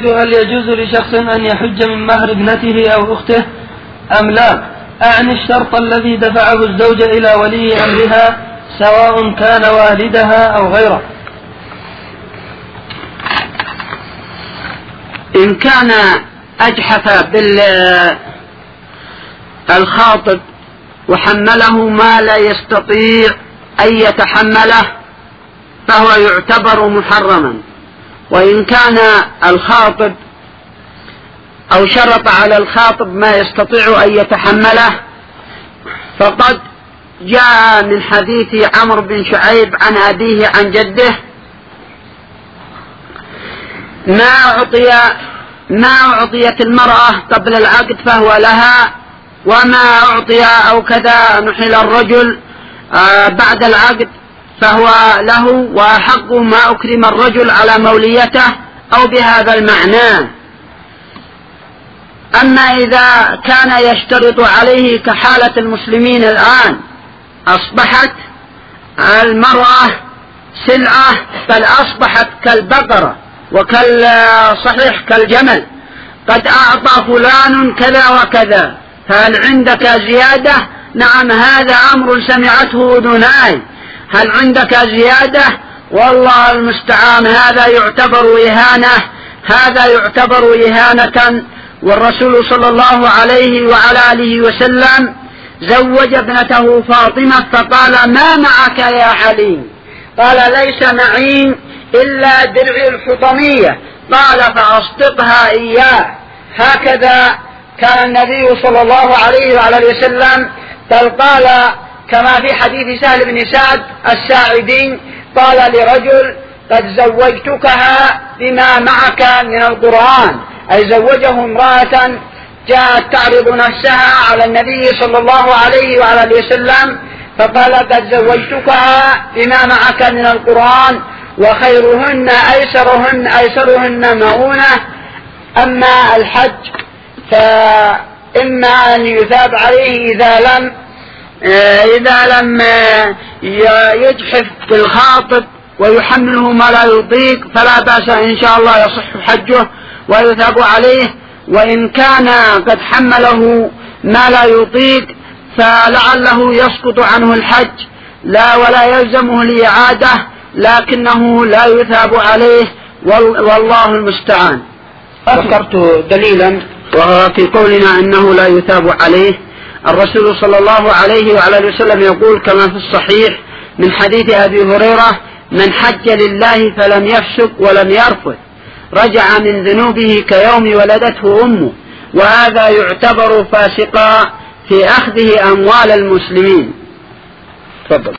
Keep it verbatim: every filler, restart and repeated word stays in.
سئلت هل يجوز لشخص أن يحج من مهر ابنته أو أخته أم لا؟ أعني الشرط الذي دفعه الزوج إلى ولي أمرها سواء كان والدها أو غيره. إن كان أجحف بالخاطب وحمله ما لا يستطيع أن يتحمله فهو يعتبر محرما، وإن كان الخاطب أو شرط على الخاطب ما يستطيع أن يتحمله فقد جاء من حديث عمرو بن شعيب عن أبيه عن جده ما أعطي ما أعطيت المرأة قبل العقد فهو لها، وما أعطي أو كذا نحل الرجل بعد العقد فهو له، وأحق ما أكرم الرجل على موليته أو بهذا المعنى. أما إذا كان يشترط عليه كحالة المسلمين الآن أصبحت المرأة سلعة، بل أصبحت كالبقرة وكالصحيح كالجمل، قد أعطى فلان كذا وكذا هل عندك زيادة؟ نعم هذا أمر سمعته أذناي، هل عندك زيادة؟ والله المستعان هذا يعتبر إهانة، هذا يعتبر إهانة. والرسول صلى الله عليه وعلى آله وسلم زوج ابنته فاطمة فقال ما معك يا علي؟ قال ليس معي إلا درع الحطمية، قال فأصدقها إياه. هكذا كان النبي صلى الله عليه وعلى آله وسلم، بل قال كما في حديث سهل بن سعد الساعدي قال لرجل قد زوجتكها بما معك من القرآن، أي زوجه امرأة جاءت تعرض نفسها على النبي صلى الله عليه وعلى آله وسلم فقال قد زوجتكها بما معك من القرآن وخيرهن أيسرهن أيسرهن مؤونة. أما الحج فإما أن يثاب عليه إذا لم إذا لم يجحف بالخاطب ويحمله ما لا يطيق فلا بأس إن شاء الله يصح حجه ويثاب عليه، وإن كان قد حمله ما لا يطيق فلعله يسقط عنه الحج لا ولا يلزمه الإعادة، لكنه لا يثاب عليه والله المستعان. ذكرت دليلا وهو في قولنا أنه لا يثاب عليه. الرسول صلى الله عليه وعلى آله وسلم يقول كما في الصحيح من حديث أبي هريرة من حج لله فلم يفسق ولم يرفث رجع من ذنوبه كيوم ولدته أمه، وهذا يعتبر فاسقا في أخذه أموال المسلمين. تفضل.